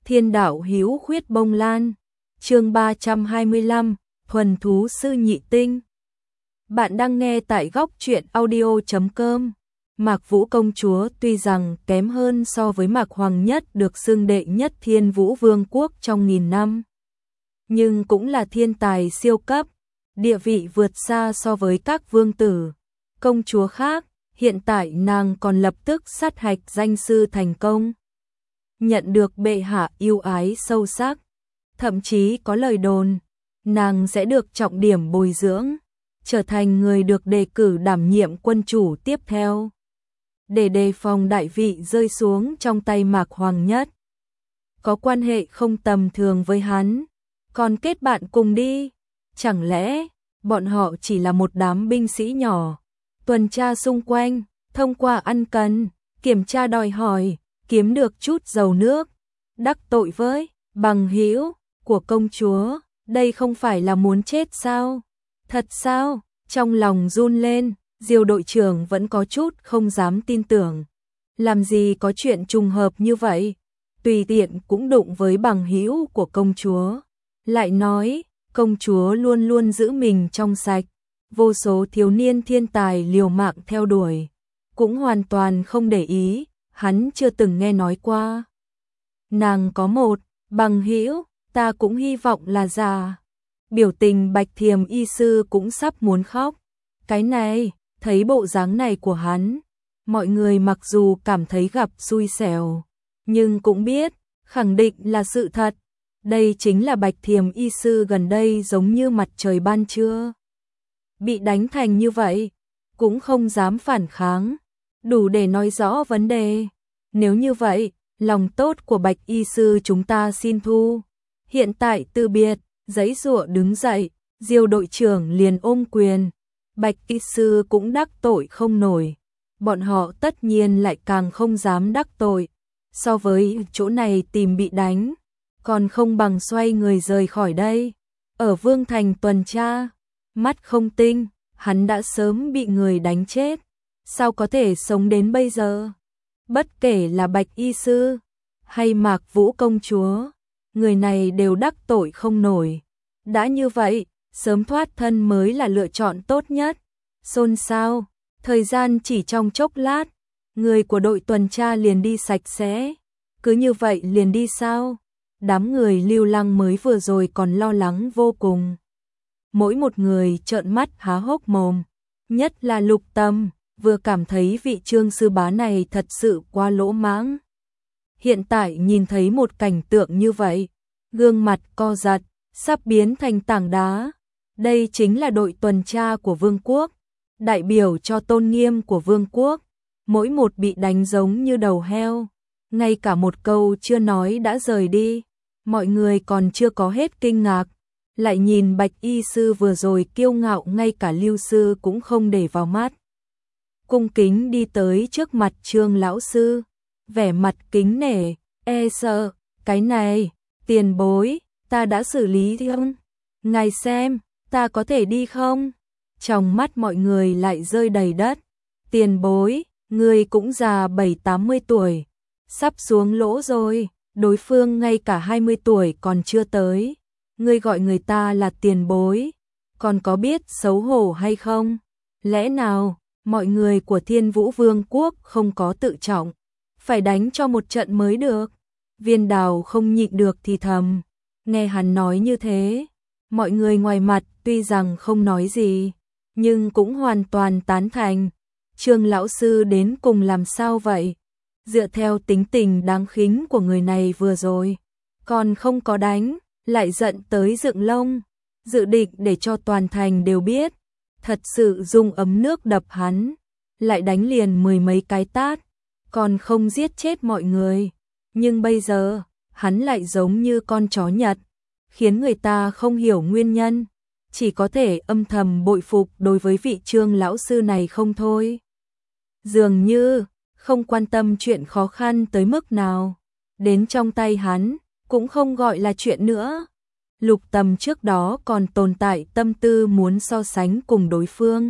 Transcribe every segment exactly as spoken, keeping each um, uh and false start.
Thiên đạo hữu khuyết bông lan. Chương ba trăm hai mươi lăm, thuần thú sư nhị tinh. Bạn đang nghe tại góc truyện audio chấm com. Mạc Vũ công chúa tuy rằng kém hơn so với Mạc Hoàng Nhất được xưng đệ nhất Thiên Vũ Vương quốc trong nghìn năm, nhưng cũng là thiên tài siêu cấp, địa vị vượt xa so với các vương tử, công chúa khác. Hiện tại nàng còn lập tức sát hạch danh sư thành công, nhận được bệ hạ yêu ái sâu sắc, thậm chí có lời đồn nàng sẽ được trọng điểm bồi dưỡng, trở thành người được đề cử đảm nhiệm quân chủ tiếp theo, để đề phòng đại vị rơi xuống trong tay Mạc Hoàng Nhất. Có quan hệ không tầm thường với hắn, còn kết bạn cùng đi. Chẳng lẽ bọn họ chỉ là một đám binh sĩ nhỏ, tuần tra xung quanh, thông qua ăn cần, kiểm tra đòi hỏi, kiếm được chút dầu nước, đắc tội với bằng hữu của công chúa, đây không phải là muốn chết sao? Thật sao? Trong lòng run lên, Diêu đội trưởng vẫn có chút không dám tin tưởng. Làm gì có chuyện trùng hợp như vậy? Tùy tiện cũng đụng với bằng hữu của công chúa. Lại nói, công chúa luôn luôn giữ mình trong sạch, vô số thiếu niên thiên tài liều mạng theo đuổi, cũng hoàn toàn không để ý, hắn chưa từng nghe nói qua. Nàng có một bằng hữu, ta cũng hy vọng là già. Biểu tình Bạch Thiềm y sư cũng sắp muốn khóc. Cái này, thấy bộ dáng này của hắn, mọi người mặc dù cảm thấy gặp xui xẻo, nhưng cũng biết, khẳng định là sự thật. Đây chính là Bạch Thiềm y sư gần đây giống như mặt trời ban trưa. Bị đánh thành như vậy, cũng không dám phản kháng, đủ để nói rõ vấn đề. Nếu như vậy, lòng tốt của Bạch y sư chúng ta xin thu. Hiện tại từ biệt, giãy giụa đứng dậy, Diêu đội trưởng liền ôm quyền. Bạch y sư cũng đắc tội không nổi, bọn họ tất nhiên lại càng không dám đắc tội. So với chỗ này tìm bị đánh, còn không bằng xoay người rời khỏi đây. Ở Vương Thành tuần tra, mắt không tinh, hắn đã sớm bị người đánh chết, sao có thể sống đến bây giờ? Bất kể là Bạch y sư hay Mạc Vũ công chúa, người này đều đắc tội không nổi. Đã như vậy, sớm thoát thân mới là lựa chọn tốt nhất. Xôn xao, thời gian chỉ trong chốc lát, người của đội tuần tra liền đi sạch sẽ. Cứ như vậy liền đi sao? Đám người Lưu Lăng mới vừa rồi còn lo lắng vô cùng. Mỗi một người trợn mắt há hốc mồm, nhất là Lục Tâm, vừa cảm thấy vị Trương sư bá này thật sự quá lỗ mãng. Hiện tại nhìn thấy một cảnh tượng như vậy, gương mặt co giật, sắp biến thành tảng đá. Đây chính là đội tuần tra của Vương quốc, đại biểu cho tôn nghiêm của Vương quốc, mỗi một bị đánh giống như đầu heo, ngay cả một câu chưa nói đã rời đi. Mọi người còn chưa có hết kinh ngạc, lại nhìn Bạch y sư vừa rồi kiêu ngạo ngay cả Lưu sư cũng không để vào mắt. Cung kính đi tới trước mặt Trương lão sư, vẻ mặt kính nể, e sợ, cái này, tiền bối, ta đã xử lý không? Ngài xem, ta có thể đi không? Trong mắt mọi người lại rơi đầy đất. Tiền bối, người cũng già bảy tám mươi tuổi, sắp xuống lỗ rồi, đối phương ngay cả hai mươi tuổi còn chưa tới. Ngươi gọi người ta là tiền bối, còn có biết xấu hổ hay không? Lẽ nào, mọi người của Thiên Vũ Vương quốc không có tự trọng, phải đánh cho một trận mới được? Viên Đào không nhịn được thì thầm, nghe hắn nói như thế, mọi người ngoài mặt tuy rằng không nói gì, nhưng cũng hoàn toàn tán thành. Trương lão sư đến cùng làm sao vậy? Dựa theo tính tình đáng khính của người này vừa rồi, còn không có đánh, lại giận tới dựng lông, dự định để cho toàn thành đều biết, thật sự dùng ấm nước đập hắn, lại đánh liền mười mấy cái tát, còn không giết chết mọi người. Nhưng bây giờ, hắn lại giống như con chó Nhật, khiến người ta không hiểu nguyên nhân, chỉ có thể âm thầm bội phục đối với vị Trương lão sư này không thôi. Dường như không quan tâm chuyện khó khăn tới mức nào, đến trong tay hắn cũng không gọi là chuyện nữa. Lục Tâm trước đó còn tồn tại tâm tư muốn so sánh cùng đối phương.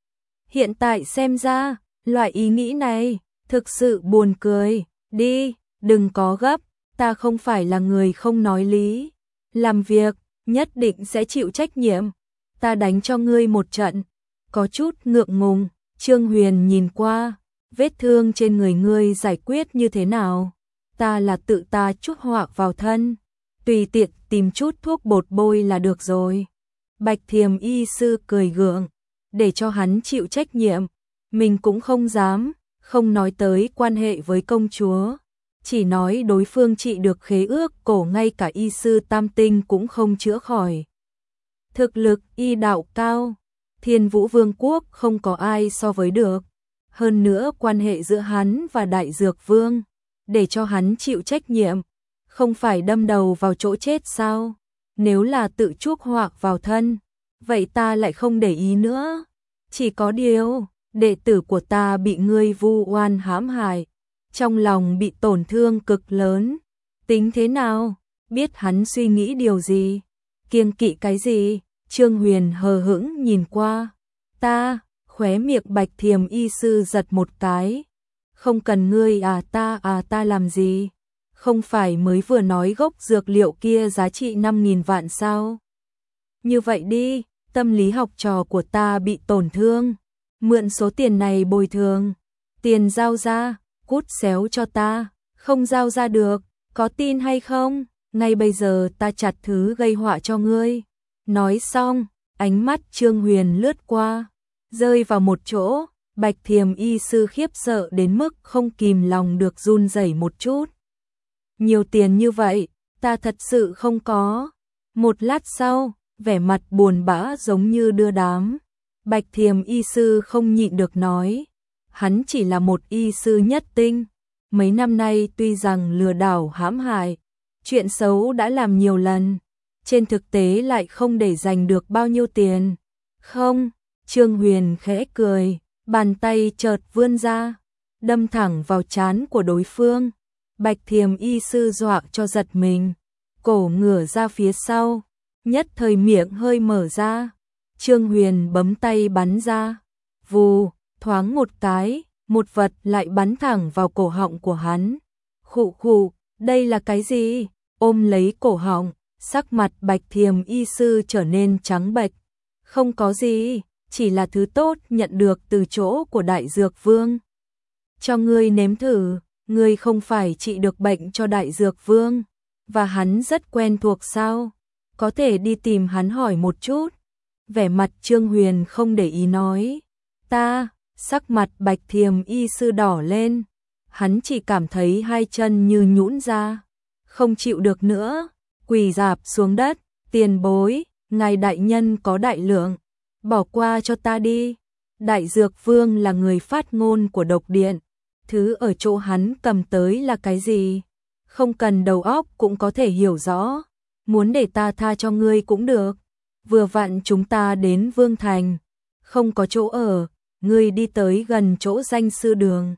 Hiện tại xem ra, loại ý nghĩ này thực sự buồn cười. Đi, đừng có gấp, ta không phải là người không nói lý. Làm việc, nhất định sẽ chịu trách nhiệm. Ta đánh cho ngươi một trận. Có chút ngượng ngùng, Trương Huyền nhìn qua, vết thương trên người ngươi giải quyết như thế nào? Ta là tự ta chuốc họa vào thân, tùy tiện tìm chút thuốc bột bôi là được rồi. Bạch Thiềm y sư cười gượng, để cho hắn chịu trách nhiệm, mình cũng không dám, không nói tới quan hệ với công chúa, chỉ nói đối phương trị được khế ước cổ ngay cả y sư tam tinh cũng không chữa khỏi. Thực lực y đạo cao, Thiên Vũ Vương quốc không có ai so với được. Hơn nữa quan hệ giữa hắn và Đại Dược Vương, để cho hắn chịu trách nhiệm, không phải đâm đầu vào chỗ chết sao? Nếu là tự chuốc họa vào thân, vậy ta lại không để ý nữa. Chỉ có điều, đệ tử của ta bị ngươi vu oan hãm hại, trong lòng bị tổn thương cực lớn. Tính thế nào? Biết hắn suy nghĩ điều gì? Kiêng kỵ cái gì? Trương Huyền hờ hững nhìn qua. Ta, khóe miệng Bạch Thiềm y sư giật một cái. Không cần ngươi à ta à ta làm gì? Không phải mới vừa nói gốc dược liệu kia giá trị năm nghìn vạn sao? Như vậy đi, tâm lý học trò của ta bị tổn thương. Mượn số tiền này bồi thường. Tiền giao ra, cút xéo cho ta. Không giao ra được, có tin hay không? Ngay bây giờ ta chặt thứ gây họa cho ngươi. Nói xong, ánh mắt Trương Huyền lướt qua, rơi vào một chỗ, Bạch Thiềm y sư khiếp sợ đến mức không kìm lòng được run rẩy một chút. Nhiều tiền như vậy, ta thật sự không có. Một lát sau, vẻ mặt buồn bã giống như đưa đám. Bạch Thiềm y sư không nhịn được nói, hắn chỉ là một y sư nhất tinh. Mấy năm nay tuy rằng lừa đảo hãm hại, chuyện xấu đã làm nhiều lần, trên thực tế lại không để dành được bao nhiêu tiền. Không, Trương Huyền khẽ cười, bàn tay chợt vươn ra, đâm thẳng vào trán của đối phương. Bạch Thiềm y sư dọa cho giật mình, cổ ngửa ra phía sau, nhất thời miệng hơi mở ra. Trương Huyền bấm tay bắn ra, vù, thoáng một cái, một vật lại bắn thẳng vào cổ họng của hắn. Khụ khụ, đây là cái gì? Ôm lấy cổ họng, sắc mặt Bạch Thiềm y sư trở nên trắng bệch. Không có gì, chỉ là thứ tốt nhận được từ chỗ của Đại Dược Vương. Cho ngươi nếm thử, ngươi không phải trị được bệnh cho Đại Dược Vương, và hắn rất quen thuộc sao? Có thể đi tìm hắn hỏi một chút. Vẻ mặt Trương Huyền không để ý nói. Ta, sắc mặt Bạch Thiềm y sư đỏ lên, hắn chỉ cảm thấy hai chân như nhũn ra, không chịu được nữa, quỳ rạp xuống đất. Tiền bối, ngài đại nhân có đại lượng, bỏ qua cho ta đi. Đại Dược Vương là người phát ngôn của độc điện, thứ ở chỗ hắn cầm tới là cái gì? Không cần đầu óc cũng có thể hiểu rõ, muốn để ta tha cho ngươi cũng được. Vừa vặn chúng ta đến Vương Thành, không có chỗ ở, ngươi đi tới gần chỗ danh sư đường,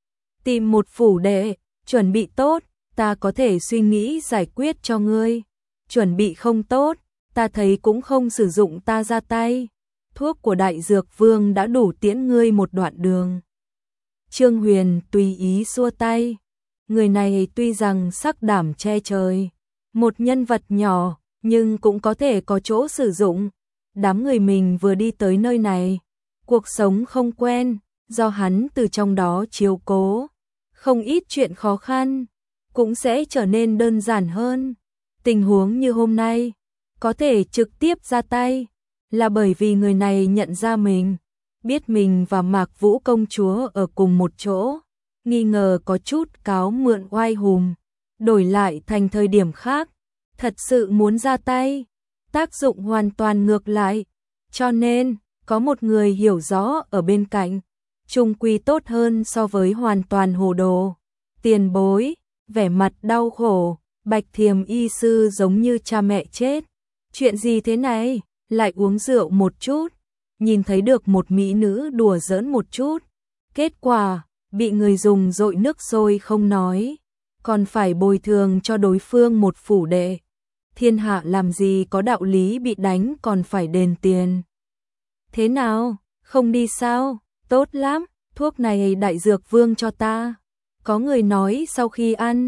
tìm một phủ đệ, chuẩn bị tốt, ta có thể suy nghĩ giải quyết cho ngươi. Chuẩn bị không tốt, ta thấy cũng không sử dụng ta ra tay. Thuốc của Đại Dược Vương đã đủ tiễn ngươi một đoạn đường. Trương Huyền tùy ý xua tay. Người này tuy rằng sắc đảm che trời, một nhân vật nhỏ, nhưng cũng có thể có chỗ sử dụng. Đám người mình vừa đi tới nơi này, cuộc sống không quen, do hắn từ trong đó chiếu cố, không ít chuyện khó khăn cũng sẽ trở nên đơn giản hơn. Tình huống như hôm nay, có thể trực tiếp ra tay, là bởi vì người này nhận ra mình, biết mình và Mạc Vũ công chúa ở cùng một chỗ, nghi ngờ có chút cáo mượn oai hùng, đổi lại thành thời điểm khác, thật sự muốn ra tay, tác dụng hoàn toàn ngược lại. Cho nên, có một người hiểu rõ ở bên cạnh, chung quy tốt hơn so với hoàn toàn hồ đồ. Tiền bối, vẻ mặt đau khổ, Bạch Thiềm y sư giống như cha mẹ chết. Chuyện gì thế này? Lại uống rượu một chút, nhìn thấy được một mỹ nữ đùa giỡn một chút, kết quả bị người dùng dội nước sôi không nói, còn phải bồi thường cho đối phương một phủ đệ. Thiên hạ làm gì có đạo lý bị đánh còn phải đền tiền. Thế nào, không đi sao? Tốt lắm, thuốc này Đại Dược Vương cho ta. Có người nói sau khi ăn,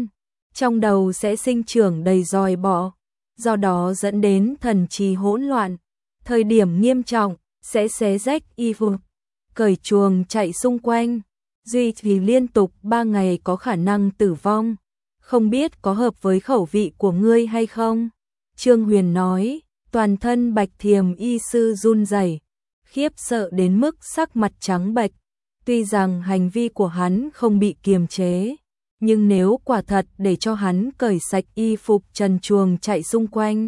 trong đầu sẽ sinh trưởng đầy roi bọ, do đó dẫn đến thần trí hỗn loạn, thời điểm nghiêm trọng sẽ xé rách y phục, cởi chuồng chạy xung quanh, duy trì liên tục ba ngày có khả năng tử vong, không biết có hợp với khẩu vị của ngươi hay không? Trương Huyền nói, toàn thân Bạch Thiềm y sư run rẩy, khiếp sợ đến mức sắc mặt trắng bệch. Tuy rằng hành vi của hắn không bị kiềm chế, nhưng nếu quả thật để cho hắn cởi sạch y phục trần truồng chạy xung quanh,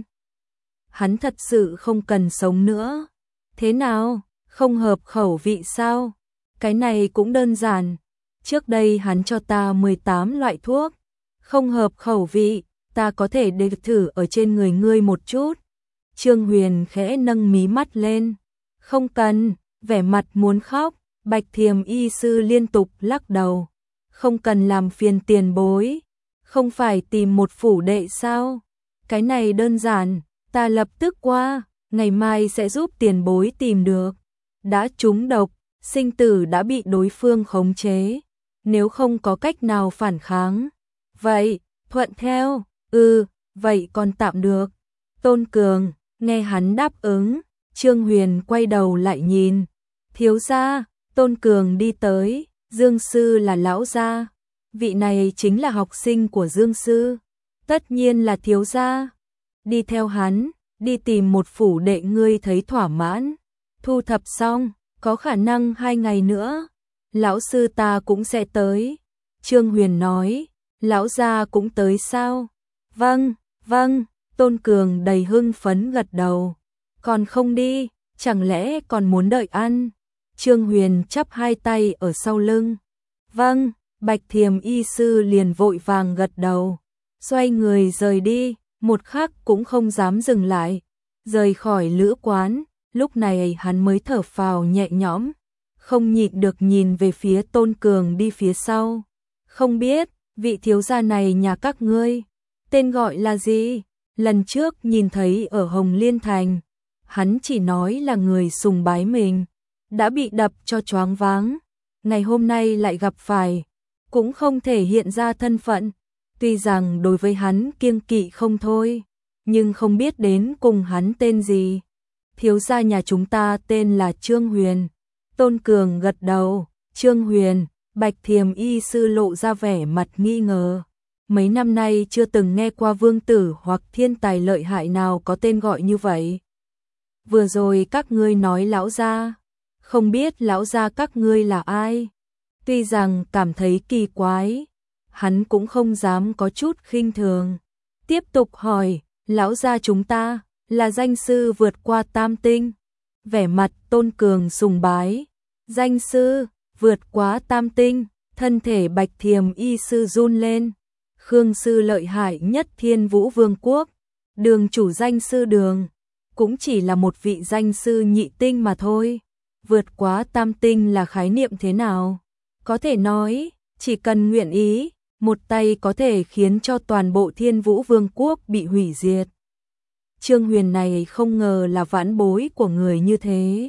hắn thật sự không cần sống nữa. Thế nào, không hợp khẩu vị sao? Cái này cũng đơn giản. Trước đây hắn cho ta mười tám loại thuốc, không hợp khẩu vị, ta có thể để thử ở trên người ngươi một chút. Trương Huyền khẽ nâng mí mắt lên. Không cần, vẻ mặt muốn khóc. Bạch Thiềm y sư liên tục lắc đầu. Không cần làm phiền tiền bối. Không phải tìm một phủ đệ sao? Cái này đơn giản, ta lập tức qua, ngày mai sẽ giúp tiền bối tìm được. Đã trúng độc, sinh tử đã bị đối phương khống chế. Nếu không có cách nào phản kháng. Vậy, thuận theo, ừ, vậy còn tạm được. Tôn Cường, nghe hắn đáp ứng, Trương Huyền quay đầu lại nhìn. Thiếu gia, Tôn Cường đi tới, Dương Sư là lão gia. Vị này chính là học sinh của Dương Sư. Tất nhiên là thiếu gia. Đi theo hắn, đi tìm một phủ đệ ngươi thấy thỏa mãn. Thu thập xong, có khả năng hai ngày nữa. Lão sư ta cũng sẽ tới. Trương Huyền nói, lão gia cũng tới sao? Vâng, vâng, Tôn Cường đầy hưng phấn gật đầu. Còn không đi, chẳng lẽ còn muốn đợi ăn? Trương Huyền chắp hai tay ở sau lưng. Vâng, Bạch Thiềm y sư liền vội vàng gật đầu. Xoay người rời đi, một khắc cũng không dám dừng lại. Rời khỏi lữ quán, lúc này hắn mới thở phào nhẹ nhõm. Không nhịn được nhìn về phía Tôn Cường đi phía sau. Không biết, vị thiếu gia này nhà các ngươi, tên gọi là gì? Lần trước nhìn thấy ở Hồng Liên Thành, hắn chỉ nói là người sùng bái mình, đã bị đập cho choáng váng. Ngày hôm nay lại gặp phải, cũng không thể hiện ra thân phận. Tuy rằng đối với hắn kiêng kỵ không thôi, nhưng không biết đến cùng hắn tên gì. Thiếu gia nhà chúng ta tên là Trương Huyền. Tôn Cường gật đầu. Trương Huyền, Bạch Thiềm y sư lộ ra vẻ mặt nghi ngờ. Mấy năm nay chưa từng nghe qua vương tử hoặc thiên tài lợi hại nào có tên gọi như vậy. Vừa rồi các ngươi nói lão gia, không biết lão gia các ngươi là ai? Tuy rằng cảm thấy kỳ quái, hắn cũng không dám có chút khinh thường. Tiếp tục hỏi, lão gia chúng ta là danh sư vượt qua tam tinh. Vẻ mặt Tôn Cường sùng bái. Danh sư vượt quá tam tinh, thân thể Bạch Thiềm y sư run lên. Khương sư lợi hại nhất Thiên Vũ Vương quốc, Đường chủ danh sư Đường cũng chỉ là một vị danh sư nhị tinh mà thôi. Vượt quá tam tinh là khái niệm thế nào? Có thể nói, chỉ cần nguyện ý, một tay có thể khiến cho toàn bộ Thiên Vũ Vương quốc bị hủy diệt. Trương Huyền này không ngờ là vãn bối của người như thế.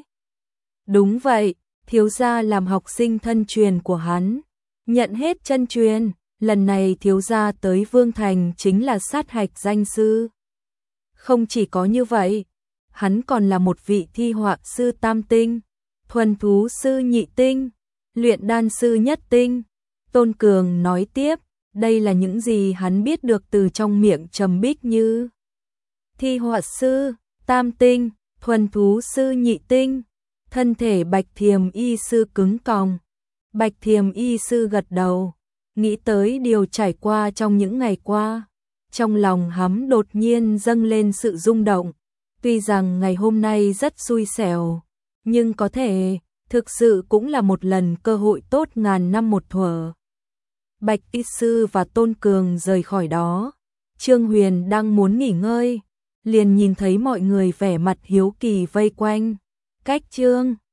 Đúng vậy, thiếu gia làm học sinh thân truyền của hắn, nhận hết chân truyền. Lần này thiếu gia tới Vương Thành chính là sát hạch danh sư. Không chỉ có như vậy, hắn còn là một vị thi họa sư tam tinh, thuần thú sư nhị tinh, luyện đan sư nhất tinh. Tôn Cường nói tiếp, đây là những gì hắn biết được từ trong miệng Trầm Bích Như. Thi họa sư, tam tinh, thuần thú sư nhị tinh, thân thể Bạch Thiềm y sư cứng còng. Bạch Thiềm y sư gật đầu, nghĩ tới điều trải qua trong những ngày qua. Trong lòng hắn đột nhiên dâng lên sự rung động. Tuy rằng ngày hôm nay rất xui xẻo, nhưng có thể, thực sự cũng là một lần cơ hội tốt ngàn năm một thuở. Bạch y sư và Tôn Cường rời khỏi đó. Trương Huyền đang muốn nghỉ ngơi, liền nhìn thấy mọi người vẻ mặt hiếu kỳ vây quanh. Cách Trương